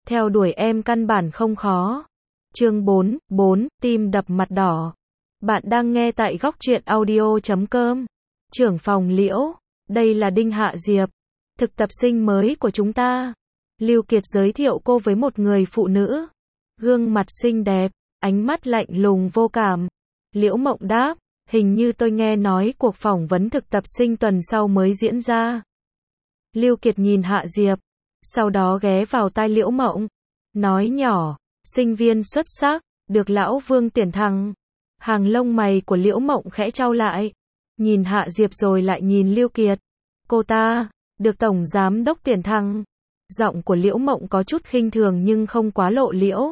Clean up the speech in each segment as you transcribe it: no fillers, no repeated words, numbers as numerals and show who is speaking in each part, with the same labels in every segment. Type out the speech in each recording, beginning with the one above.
Speaker 1: theo đuổi em căn bản không khó. Chương 4, tim đập mặt đỏ. Bạn đang nghe tại góc truyện audio.com. Trưởng phòng Liễu, đây là Đinh Hạ Diệp, thực tập sinh mới của chúng ta. Lưu Kiệt giới thiệu cô với một người phụ nữ. Gương mặt xinh đẹp, ánh mắt lạnh lùng vô cảm. Liễu Mộng đáp, hình như tôi nghe nói cuộc phỏng vấn thực tập sinh tuần sau mới diễn ra. Lưu Kiệt nhìn Hạ Diệp, sau đó ghé vào tai Liễu Mộng, nói nhỏ, sinh viên xuất sắc, được lão Vương tuyển thẳng. Hàng lông mày của Liễu Mộng khẽ chau lại, nhìn Hạ Diệp rồi lại nhìn Lưu Kiệt. Cô ta, được tổng giám đốc tuyển thẳng. Giọng của Liễu Mộng có chút khinh thường nhưng không quá lộ liễu.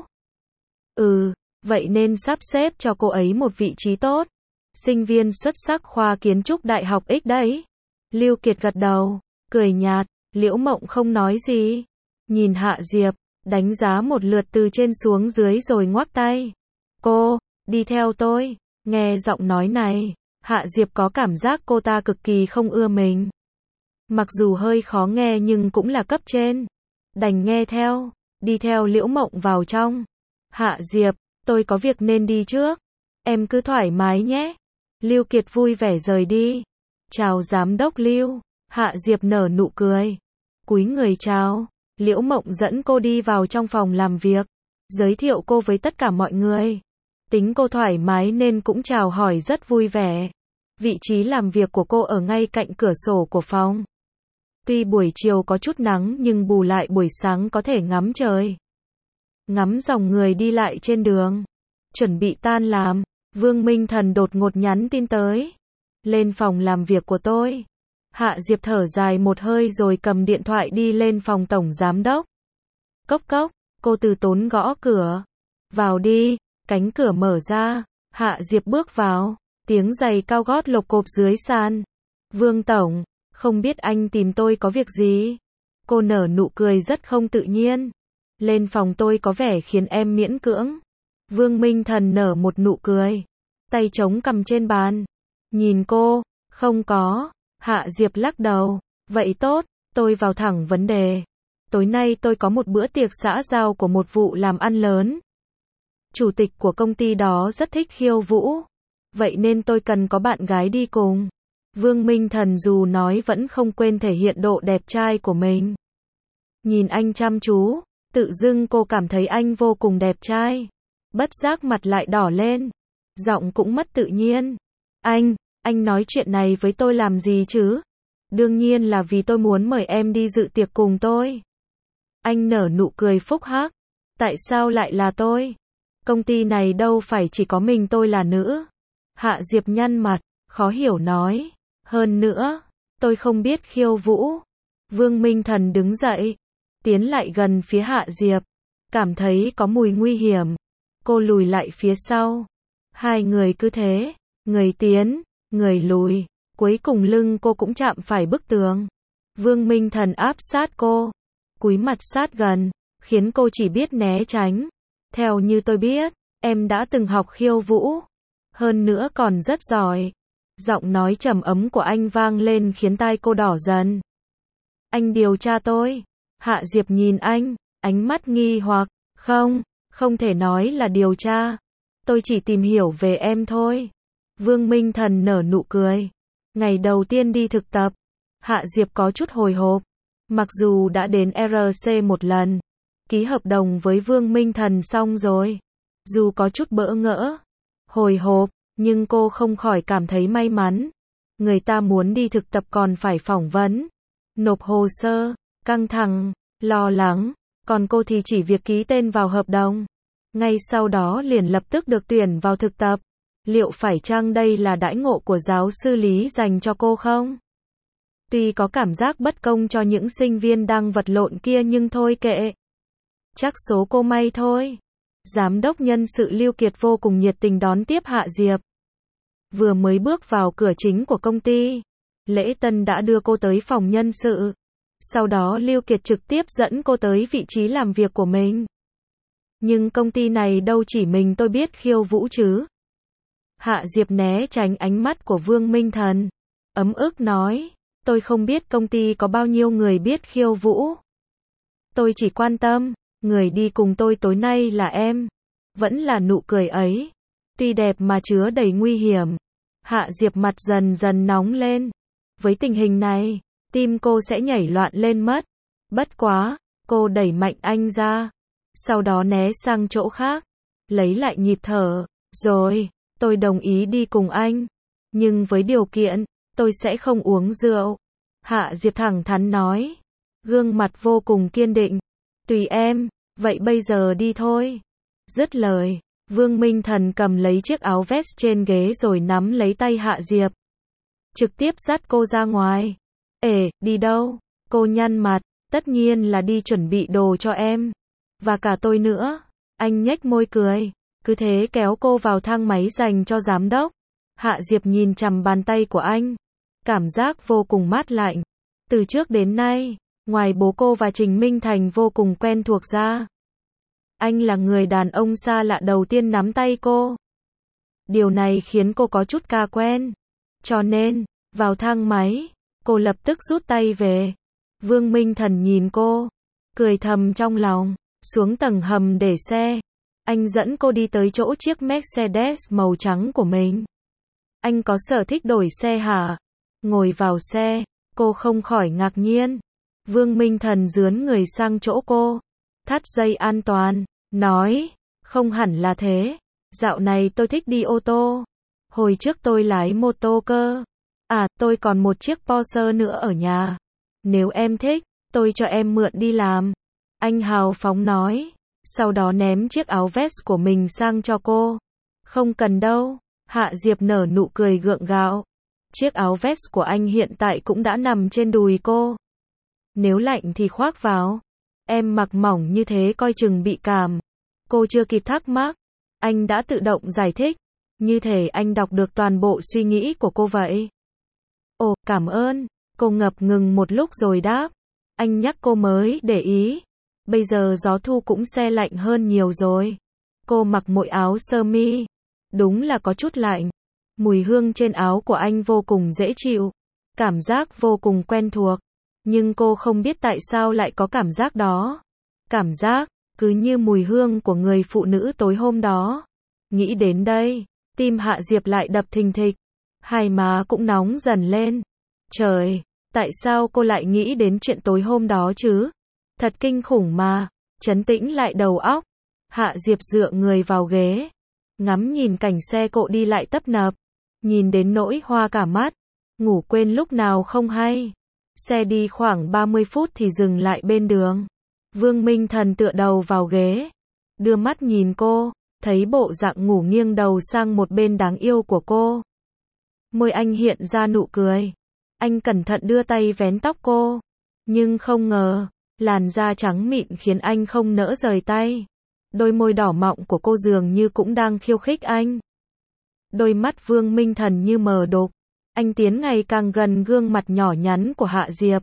Speaker 1: Vậy nên sắp xếp cho cô ấy một vị trí tốt. Sinh viên xuất sắc khoa kiến trúc Đại học X đấy. Lưu Kiệt gật đầu, cười nhạt, Liễu Mộng không nói gì. Nhìn Hạ Diệp, đánh giá một lượt từ trên xuống dưới rồi ngoắc tay. Cô, đi theo tôi. Nghe giọng nói này, Hạ Diệp có cảm giác cô ta cực kỳ không ưa mình. Mặc dù hơi khó nghe nhưng cũng là cấp trên. Đành nghe theo, đi theo Liễu Mộng vào trong. Hạ Diệp, tôi có việc nên đi trước. Em cứ thoải mái nhé. Lưu Kiệt vui vẻ rời đi. Chào giám đốc Lưu. Hạ Diệp nở nụ cười. Cúi người chào. Liễu Mộng dẫn cô đi vào trong phòng làm việc. Giới thiệu cô với tất cả mọi người. Tính cô thoải mái nên cũng chào hỏi rất vui vẻ. Vị trí làm việc của cô ở ngay cạnh cửa sổ của phòng. Tuy buổi chiều có chút nắng nhưng bù lại buổi sáng có thể ngắm trời. Ngắm dòng người đi lại trên đường. Chuẩn bị tan làm, Vương Minh Thần đột ngột nhắn tin tới. Lên phòng làm việc của tôi. Hạ Diệp thở dài một hơi rồi cầm điện thoại đi lên phòng tổng giám đốc. Cốc cốc, cô từ tốn gõ cửa. Vào đi, cánh cửa mở ra. Hạ Diệp bước vào, tiếng giày cao gót lộc cộp dưới sàn. Vương tổng, không biết anh tìm tôi có việc gì? Cô nở nụ cười rất không tự nhiên. Lên phòng tôi có vẻ khiến em miễn cưỡng. Vương Minh Thần nở một nụ cười. Tay chống cằm trên bàn. Nhìn cô, không có. Hạ Diệp lắc đầu. Vậy tốt, tôi vào thẳng vấn đề. Tối nay tôi có một bữa tiệc xã giao của một vụ làm ăn lớn. Chủ tịch của công ty đó rất thích khiêu vũ. Vậy nên tôi cần có bạn gái đi cùng. Vương Minh Thần dù nói vẫn không quên thể hiện độ đẹp trai của mình. Nhìn anh chăm chú, tự dưng cô cảm thấy anh vô cùng đẹp trai. Bất giác mặt lại đỏ lên. Giọng cũng mất tự nhiên. Anh nói chuyện này với tôi làm gì chứ? Đương nhiên là vì tôi muốn mời em đi dự tiệc cùng tôi. Anh nở nụ cười phúc hắc. Tại sao lại là tôi? Công ty này đâu phải chỉ có mình tôi là nữ. Hạ Diệp nhăn mặt, khó hiểu nói. Hơn nữa, tôi không biết khiêu vũ. Vương Minh Thần đứng dậy, tiến lại gần phía Hạ Diệp. Cảm thấy có mùi nguy hiểm. Cô lùi lại phía sau. Hai người cứ thế, người tiến, người lùi. Cuối cùng lưng cô cũng chạm phải bức tường. Vương Minh Thần áp sát cô, cúi mặt sát gần, khiến cô chỉ biết né tránh. Theo như tôi biết, em đã từng học khiêu vũ. Hơn nữa còn rất giỏi. Giọng nói trầm ấm của anh vang lên khiến tai cô đỏ dần. Anh điều tra tôi. Hạ Diệp nhìn anh, ánh mắt nghi hoặc. Không thể nói là điều tra. Tôi chỉ tìm hiểu về em thôi. Vương Minh Thần nở nụ cười. Ngày đầu tiên đi thực tập, Hạ Diệp có chút hồi hộp. Mặc dù đã đến RC một lần, ký hợp đồng với Vương Minh Thần xong rồi. Dù có chút bỡ ngỡ, hồi hộp, nhưng cô không khỏi cảm thấy may mắn. Người ta muốn đi thực tập còn phải phỏng vấn, nộp hồ sơ, căng thẳng, lo lắng. Còn cô thì chỉ việc ký tên vào hợp đồng. Ngay sau đó liền lập tức được tuyển vào thực tập. Liệu phải chăng đây là đãi ngộ của giáo sư Lý dành cho cô không? Tuy có cảm giác bất công cho những sinh viên đang vật lộn kia nhưng thôi kệ. Chắc số cô may thôi. Giám đốc nhân sự Lưu Kiệt vô cùng nhiệt tình đón tiếp Hạ Diệp. Vừa mới bước vào cửa chính của công ty, lễ tân đã đưa cô tới phòng nhân sự. Sau đó Lưu Kiệt trực tiếp dẫn cô tới vị trí làm việc của mình. Nhưng công ty này đâu chỉ mình tôi biết khiêu vũ chứ. Hạ Diệp né tránh ánh mắt của Vương Minh Thần. Ấm ức nói, tôi không biết công ty có bao nhiêu người biết khiêu vũ. Tôi chỉ quan tâm, Người đi cùng tôi tối nay là em. Vẫn là nụ cười ấy. Tuy đẹp mà chứa đầy nguy hiểm. Hạ Diệp mặt dần dần nóng lên. Với tình hình này, tim cô sẽ nhảy loạn lên mất. Bất quá, cô đẩy mạnh anh ra. Sau đó né sang chỗ khác. Lấy lại nhịp thở. Rồi, tôi đồng ý đi cùng anh. Nhưng với điều kiện, tôi sẽ không uống rượu. Hạ Diệp thẳng thắn nói. Gương mặt vô cùng kiên định. Tùy em, vậy bây giờ đi thôi. Dứt lời, Vương Minh Thần cầm lấy chiếc áo vest trên ghế rồi nắm lấy tay Hạ Diệp. Trực tiếp dắt cô ra ngoài. Ê, đi đâu? Cô nhăn mặt, tất nhiên là đi chuẩn bị đồ cho em. Và cả tôi nữa. Anh nhếch môi cười. Cứ thế kéo cô vào thang máy dành cho giám đốc. Hạ Diệp nhìn chằm bàn tay của anh. Cảm giác vô cùng mát lạnh. Từ trước đến nay, ngoài bố cô và Trình Minh Thành vô cùng quen thuộc ra, anh là người đàn ông xa lạ đầu tiên nắm tay cô. Điều này khiến cô có chút ca quen. Cho nên, vào thang máy, cô lập tức rút tay về. Vương Minh Thần nhìn cô, cười thầm trong lòng, xuống tầng hầm để xe. Anh dẫn cô đi tới chỗ chiếc Mercedes màu trắng của mình. Anh có sở thích đổi xe hả? Ngồi vào xe, cô không khỏi ngạc nhiên. Vương Minh Thần dướn người sang chỗ cô, thắt dây an toàn, nói, không hẳn là thế. Dạo này tôi thích đi ô tô. Hồi trước tôi lái mô tô cơ. À, tôi còn một chiếc Porsche nữa ở nhà. Nếu em thích, tôi cho em mượn đi làm. Anh hào phóng nói. Sau đó ném chiếc áo vest của mình sang cho cô. Không cần đâu. Hạ Diệp nở nụ cười gượng gạo. Chiếc áo vest của anh hiện tại cũng đã nằm trên đùi cô. Nếu lạnh thì khoác vào. Em mặc mỏng như thế coi chừng bị cảm. Cô chưa kịp thắc mắc. Anh đã tự động giải thích. Như thể anh đọc được toàn bộ suy nghĩ của cô vậy. Ồ, cảm ơn. Cô ngập ngừng một lúc rồi đáp. Anh nhắc cô mới để ý. Bây giờ gió thu cũng se lạnh hơn nhiều rồi. Cô mặc một áo sơ mi. Đúng là có chút lạnh. Mùi hương trên áo của anh vô cùng dễ chịu. Cảm giác vô cùng quen thuộc. Nhưng cô không biết tại sao lại có cảm giác đó. Cảm giác, cứ như mùi hương của người phụ nữ tối hôm đó. Nghĩ đến đây, tim Hạ Diệp lại đập thình thịch. Hai má cũng nóng dần lên. Trời, tại sao cô lại nghĩ đến chuyện tối hôm đó chứ? Thật kinh khủng mà. Trấn tĩnh lại đầu óc. Hạ Diệp dựa người vào ghế. Ngắm nhìn cảnh xe cộ đi lại tấp nập. Nhìn đến nỗi hoa cả mắt. Ngủ quên lúc nào không hay. Xe đi khoảng 30 phút thì dừng lại bên đường. Vương Minh Thần tựa đầu vào ghế. Đưa mắt nhìn cô. Thấy bộ dạng ngủ nghiêng đầu sang một bên đáng yêu của cô. Môi anh hiện ra nụ cười. Anh cẩn thận đưa tay vén tóc cô. Nhưng không ngờ, làn da trắng mịn khiến anh không nỡ rời tay. Đôi môi đỏ mọng của cô dường như cũng đang khiêu khích anh. Đôi mắt Vương Minh Thần như mờ đục. Anh tiến ngày càng gần gương mặt nhỏ nhắn của Hạ Diệp.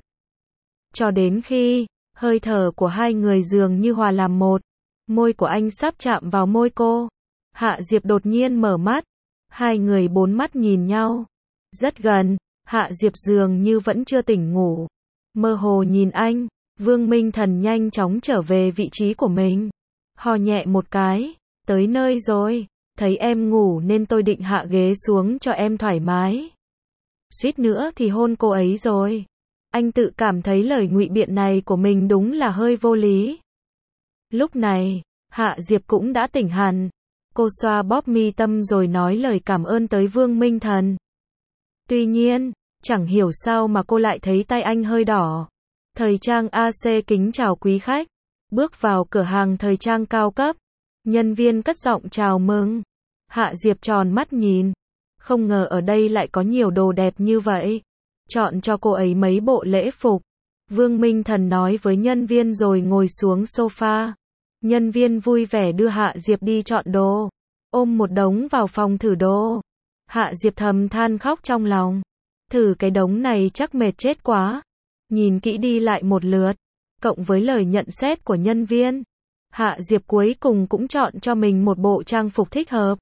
Speaker 1: Cho đến khi, hơi thở của hai người dường như hòa làm một. Môi của anh sắp chạm vào môi cô. Hạ Diệp đột nhiên mở mắt. Hai người bốn mắt nhìn nhau. Rất gần, Hạ Diệp dường như vẫn chưa tỉnh ngủ. Mơ hồ nhìn anh, Vương Minh Thần nhanh chóng trở về vị trí của mình. Hò nhẹ một cái, tới nơi rồi, thấy em ngủ nên tôi định hạ ghế xuống cho em thoải mái. Suýt nữa thì hôn cô ấy rồi. Anh tự cảm thấy lời ngụy biện này của mình đúng là hơi vô lý. Lúc này, Hạ Diệp cũng đã tỉnh hẳn. Cô xoa bóp mi tâm rồi nói lời cảm ơn tới Vương Minh Thần. Tuy nhiên, chẳng hiểu sao mà cô lại thấy tay anh hơi đỏ. Thời trang AC kính chào quý khách. Bước vào cửa hàng thời trang cao cấp. Nhân viên cất giọng chào mừng. Hạ Diệp tròn mắt nhìn. Không ngờ ở đây lại có nhiều đồ đẹp như vậy. Chọn cho cô ấy mấy bộ lễ phục. Vương Minh Thần nói với nhân viên rồi ngồi xuống sofa. Nhân viên vui vẻ đưa Hạ Diệp đi chọn đồ. Ôm một đống vào phòng thử đồ. Hạ Diệp thầm than khóc trong lòng. Thử cái đống này chắc mệt chết quá. Nhìn kỹ đi lại một lượt. Cộng với lời nhận xét của nhân viên. Hạ Diệp cuối cùng cũng chọn cho mình một bộ trang phục thích hợp.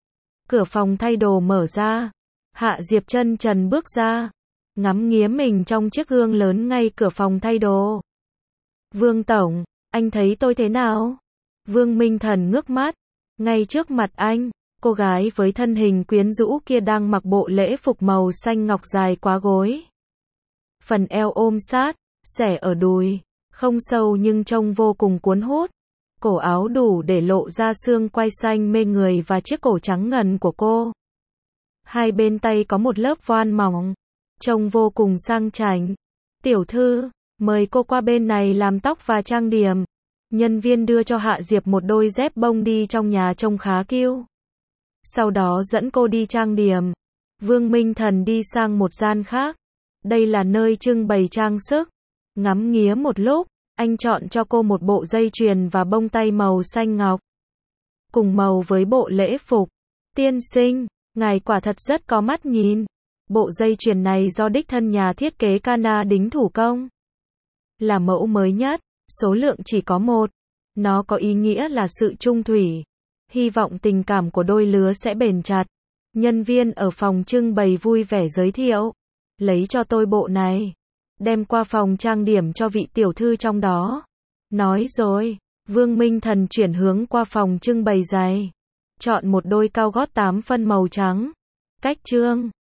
Speaker 1: Cửa phòng thay đồ mở ra. Hạ Diệp chân trần bước ra. Ngắm nghía mình trong chiếc gương lớn ngay cửa phòng thay đồ. Vương Tổng, Anh thấy tôi thế nào? Vương Minh Thần ngước mắt. Ngay trước mặt anh, cô gái với thân hình quyến rũ kia đang mặc bộ lễ phục màu xanh ngọc dài quá gối. Phần eo ôm sát, xẻ ở đùi, không sâu nhưng trông vô cùng cuốn hút. Cổ áo đủ để lộ ra xương quai xanh mê người và chiếc cổ trắng ngần của cô. Hai bên tay có một lớp voan mỏng, trông vô cùng sang chảnh. Tiểu thư, mời cô qua bên này làm tóc và trang điểm. Nhân viên đưa cho Hạ Diệp một đôi dép bông đi trong nhà trông khá cute. Sau đó dẫn cô đi trang điểm. Vương Minh Thần đi sang một gian khác. Đây là nơi trưng bày trang sức. Ngắm nghía một lúc, anh chọn cho cô một bộ dây chuyền và bông tay màu xanh ngọc. Cùng màu với bộ lễ phục. Tiên sinh, ngài quả thật rất có mắt nhìn. Bộ dây chuyền này do đích thân nhà thiết kế Kana đính thủ công. Là mẫu mới nhất, số lượng chỉ có một. Nó có ý nghĩa là sự chung thủy. Hy vọng tình cảm của đôi lứa sẽ bền chặt. Nhân viên ở phòng trưng bày vui vẻ giới thiệu. Lấy cho tôi bộ này. Đem qua phòng trang điểm cho vị tiểu thư trong đó. Nói rồi, Vương Minh Thần chuyển hướng qua phòng trưng bày giày. Chọn một đôi cao gót 8 phân màu trắng. Cách trương.